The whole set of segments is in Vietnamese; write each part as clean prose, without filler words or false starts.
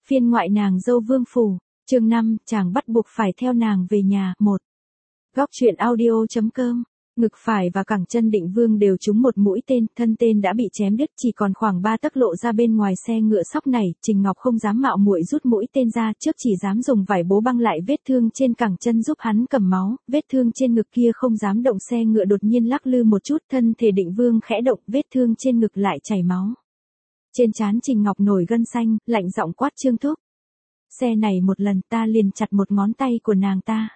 Phiên ngoại nàng dâu Vương Phủ, chương 5, chàng bắt buộc phải theo nàng về nhà, 1. Góc truyện audio.com. Ngực phải và cẳng chân Định Vương đều trúng một mũi tên, thân tên đã bị chém đứt, chỉ còn khoảng 3 tấc lộ ra bên ngoài xe ngựa sóc này. Trình Ngọc không dám mạo muội rút mũi tên ra, trước chỉ dám dùng vải bố băng lại vết thương trên cẳng chân giúp hắn cầm máu, vết thương trên ngực kia không dám động. Xe ngựa đột nhiên lắc lư một chút, thân thể Định Vương khẽ động, vết thương trên ngực lại chảy máu. Trên trán Trình Ngọc nổi gân xanh, lạnh giọng quát Trương Thúc. Xe này một lần ta liền chặt một ngón tay của nàng ta.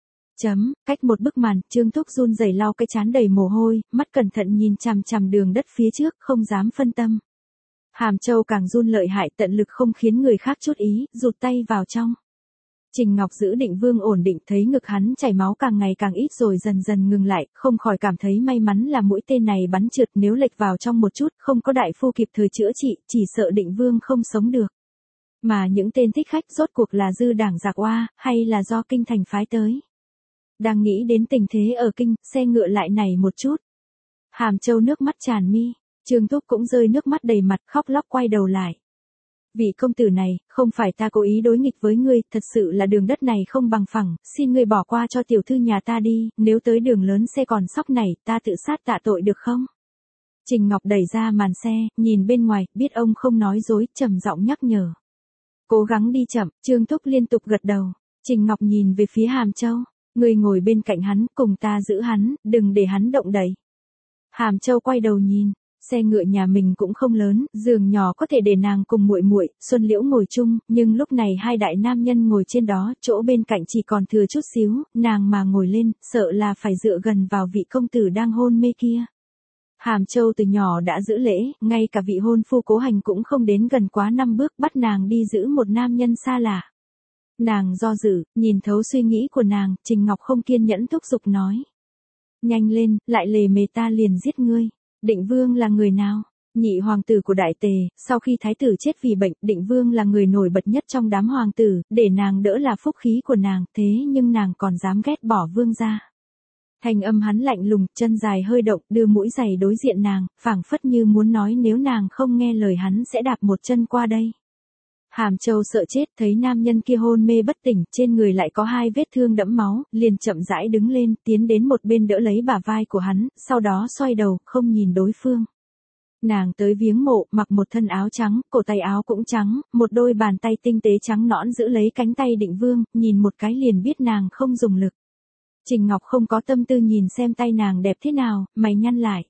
Cách một bức màn, Trương Thúc run rẩy lau cái trán đầy mồ hôi, mắt cẩn thận nhìn chằm chằm đường đất phía trước, không dám phân tâm. Hàm Châu càng run lợi hại, tận lực không khiến người khác chút ý, rụt tay vào trong. Trình Ngọc giữ Định Vương ổn định, thấy ngực hắn chảy máu càng ngày càng ít rồi dần dần ngừng lại, không khỏi cảm thấy may mắn là mũi tên này bắn trượt, nếu lệch vào trong một chút, không có đại phu kịp thời chữa trị, chỉ sợ Định Vương không sống được. Mà những tên thích khách rốt cuộc là dư đảng giặc oa, hay là do kinh thành phái tới? Đang nghĩ đến tình thế ở kinh, xe ngựa lại nảy một chút. Hàm Châu nước mắt tràn mi, Trương Thúc cũng rơi nước mắt đầy mặt, khóc lóc quay đầu lại. Vị công tử này, không phải ta cố ý đối nghịch với ngươi, thật sự là đường đất này không bằng phẳng, xin ngươi bỏ qua cho tiểu thư nhà ta đi, nếu tới đường lớn xe còn sóc này, ta tự sát tạ tội được không? Trình Ngọc đẩy ra màn xe, nhìn bên ngoài, biết ông không nói dối, trầm giọng nhắc nhở. Cố gắng đi chậm, Trương Thúc liên tục gật đầu. Trình Ngọc nhìn về phía Hàm Châu. Ngươi ngồi bên cạnh hắn, cùng ta giữ hắn, đừng để hắn động đậy. Hàm Châu quay đầu nhìn, xe ngựa nhà mình cũng không lớn, giường nhỏ có thể để nàng cùng muội muội, Xuân Liễu ngồi chung, nhưng lúc này hai đại nam nhân ngồi trên đó, chỗ bên cạnh chỉ còn thừa chút xíu, nàng mà ngồi lên, sợ là phải dựa gần vào vị công tử đang hôn mê kia. Hàm Châu từ nhỏ đã giữ lễ, ngay cả vị hôn phu cố hành cũng không đến gần quá 5 bước, bắt nàng đi giữ một nam nhân xa lạ. Nàng do dự, nhìn thấu suy nghĩ của nàng, Trình Ngọc không kiên nhẫn thúc giục nói. Nhanh lên, lại lề mề ta liền giết ngươi. Định Vương là người nào? Nhị hoàng tử của Đại Tề, sau khi thái tử chết vì bệnh, Định Vương là người nổi bật nhất trong đám hoàng tử, để nàng đỡ là phúc khí của nàng, thế nhưng nàng còn dám ghét bỏ Vương gia. Thanh âm hắn lạnh lùng, chân dài hơi động, đưa mũi giày đối diện nàng, phảng phất như muốn nói nếu nàng không nghe lời hắn sẽ đạp một chân qua đây. Hàm Châu sợ chết, thấy nam nhân kia hôn mê bất tỉnh, trên người lại có 2 vết thương đẫm máu, liền chậm rãi đứng lên, tiến đến một bên đỡ lấy bả vai của hắn, sau đó xoay đầu, không nhìn đối phương. Nàng tới viếng mộ, mặc một thân áo trắng, cổ tay áo cũng trắng, một đôi bàn tay tinh tế trắng nõn giữ lấy cánh tay Định Vương, nhìn một cái liền biết nàng không dùng lực. Trình Ngọc không có tâm tư nhìn xem tay nàng đẹp thế nào, mày nhăn lại.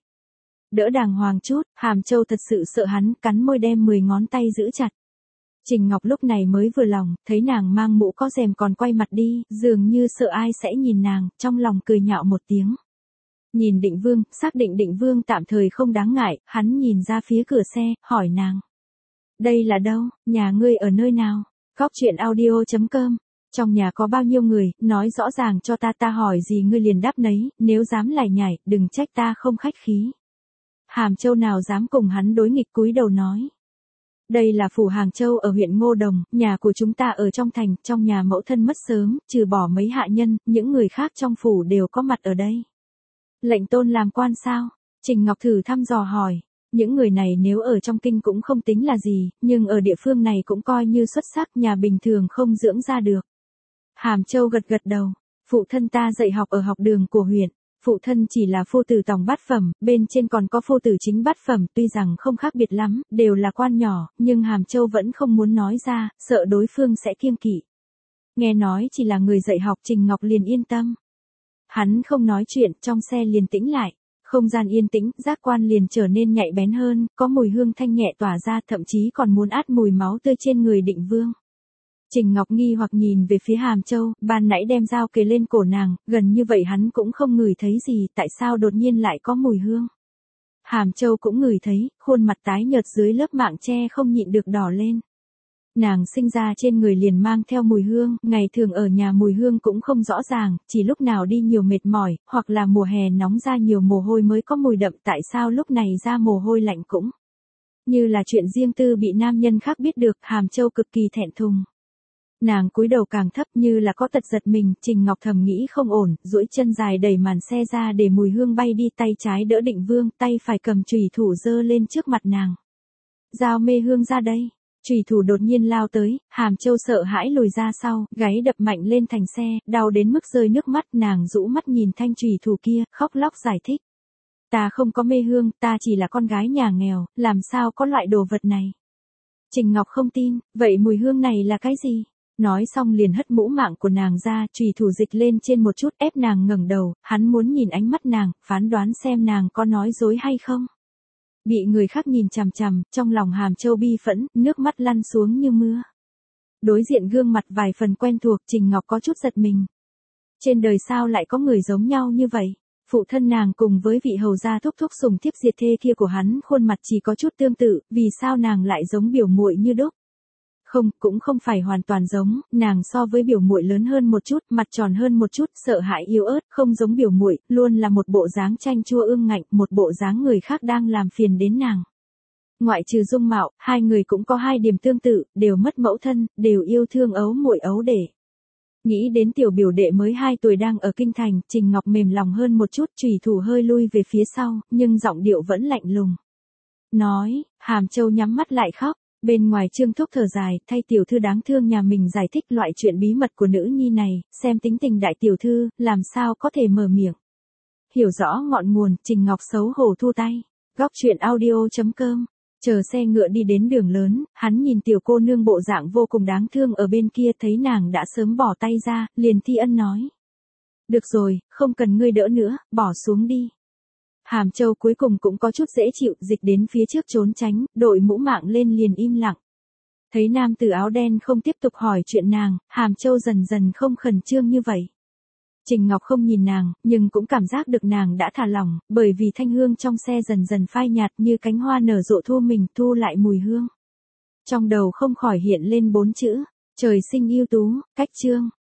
Đỡ đàng hoàng chút, Hàm Châu thật sự sợ hắn, cắn môi đem 10 ngón tay giữ chặt. Trình Ngọc lúc này mới vừa lòng, thấy nàng mang mũ có rèm còn quay mặt đi, dường như sợ ai sẽ nhìn nàng, trong lòng cười nhạo một tiếng. Nhìn Định Vương, xác định Định Vương tạm thời không đáng ngại, hắn nhìn ra phía cửa xe, hỏi nàng. Đây là đâu, nhà ngươi ở nơi nào? Góc truyện audio.com. Trong nhà có bao nhiêu người, nói rõ ràng cho ta hỏi gì ngươi liền đáp nấy, nếu dám lải nhải, đừng trách ta không khách khí. Hàm Châu nào dám cùng hắn đối nghịch cúi đầu nói. Đây là phủ Hàng Châu ở huyện Ngô Đồng, nhà của chúng ta ở trong thành, trong nhà mẫu thân mất sớm, trừ bỏ mấy hạ nhân, những người khác trong phủ đều có mặt ở đây. Lệnh tôn làm quan sao? Trình Ngọc thử thăm dò hỏi. Những người này nếu ở trong kinh cũng không tính là gì, nhưng ở địa phương này cũng coi như xuất sắc, nhà bình thường không dưỡng ra được. Hàm Châu gật gật đầu. Phụ thân ta dạy học ở học đường của huyện. Phụ thân chỉ là phu tử tòng bát phẩm, bên trên còn có phu tử chính bát phẩm, tuy rằng không khác biệt lắm, đều là quan nhỏ, nhưng Hàm Châu vẫn không muốn nói ra, sợ đối phương sẽ kiêng kỵ. Nghe nói chỉ là người dạy học, Trình Ngọc liền yên tâm. Hắn không nói chuyện, trong xe liền tĩnh lại. Không gian yên tĩnh, giác quan liền trở nên nhạy bén hơn, có mùi hương thanh nhẹ tỏa ra, thậm chí còn muốn át mùi máu tươi trên người Định Vương. Trình Ngọc nghi hoặc nhìn về phía Hàm Châu, ban nãy đem dao kề lên cổ nàng, gần như vậy hắn cũng không ngửi thấy gì, tại sao đột nhiên lại có mùi hương. Hàm Châu cũng ngửi thấy, khuôn mặt tái nhợt dưới lớp mạng che không nhịn được đỏ lên. Nàng sinh ra trên người liền mang theo mùi hương, ngày thường ở nhà mùi hương cũng không rõ ràng, chỉ lúc nào đi nhiều mệt mỏi, hoặc là mùa hè nóng ra nhiều mồ hôi mới có mùi đậm, tại sao lúc này ra mồ hôi lạnh cũng như là chuyện riêng tư bị nam nhân khác biết được, Hàm Châu cực kỳ thẹn thùng. Nàng cúi đầu càng thấp như là có tật giật mình, Trình Ngọc thầm nghĩ không ổn, duỗi chân dài đẩy màn xe ra để mùi hương bay đi, tay trái đỡ Định Vương, tay phải cầm chùy thủ giơ lên trước mặt nàng. Dao mê hương ra đây. Chủy thủ đột nhiên lao tới, Hàm Châu sợ hãi lùi ra sau, gáy đập mạnh lên thành xe, đau đến mức rơi nước mắt, nàng rũ mắt nhìn thanh chủy thủ kia, khóc lóc giải thích. Ta không có mê hương, ta chỉ là con gái nhà nghèo, làm sao có loại đồ vật này. Trình Ngọc không tin, vậy mùi hương này là cái gì? Nói xong liền hất mũ mạng của nàng ra, chủy thủ dịch lên trên một chút, ép nàng ngẩng đầu, hắn muốn nhìn ánh mắt nàng, phán đoán xem nàng có nói dối hay không. Bị người khác nhìn chằm chằm, trong lòng Hàm Châu bi phẫn, nước mắt lăn xuống như mưa. Đối diện gương mặt vài phần quen thuộc, Trình Ngọc có chút giật mình. Trên đời sao lại có người giống nhau như vậy? Phụ thân nàng cùng với vị hầu gia thúc thúc sùng thiếp diệt thê kia của hắn, khuôn mặt chỉ có chút tương tự, vì sao nàng lại giống biểu muội như đúc? Không, cũng không phải hoàn toàn giống, nàng so với biểu muội lớn hơn một chút, mặt tròn hơn một chút, sợ hãi yếu ớt, không giống biểu muội, luôn là một bộ dáng chanh chua ương ngạnh, một bộ dáng người khác đang làm phiền đến nàng. Ngoại trừ dung mạo, hai người cũng có hai điểm tương tự, đều mất mẫu thân, đều yêu thương ấu muội ấu đệ. Nghĩ đến tiểu biểu đệ mới 2 tuổi đang ở kinh thành, Trình Ngọc mềm lòng hơn một chút, chủy thủ hơi lui về phía sau, nhưng giọng điệu vẫn lạnh lùng. Nói, Hàm Châu nhắm mắt lại khóc, bên ngoài Trương Thúc thở dài, thay tiểu thư đáng thương nhà mình giải thích loại chuyện bí mật của nữ nhi này, xem tính tình đại tiểu thư, làm sao có thể mở miệng. Hiểu rõ ngọn nguồn, Trình Ngọc xấu hổ thu tay. Góc truyện audio.com. Chờ xe ngựa đi đến đường lớn, hắn nhìn tiểu cô nương bộ dạng vô cùng đáng thương ở bên kia, thấy nàng đã sớm bỏ tay ra, liền thi ân nói. Được rồi, không cần ngươi đỡ nữa, bỏ xuống đi. Hàm Châu cuối cùng cũng có chút dễ chịu, dịch đến phía trước trốn tránh, đội mũ mạng lên liền im lặng. Thấy nam tử áo đen không tiếp tục hỏi chuyện nàng, Hàm Châu dần dần không khẩn trương như vậy. Trình Ngọc không nhìn nàng, nhưng cũng cảm giác được nàng đã thả lỏng, bởi vì thanh hương trong xe dần dần phai nhạt như cánh hoa nở rộ thu mình, thu lại mùi hương. Trong đầu không khỏi hiện lên 4 chữ, trời sinh ưu tú, cách chương.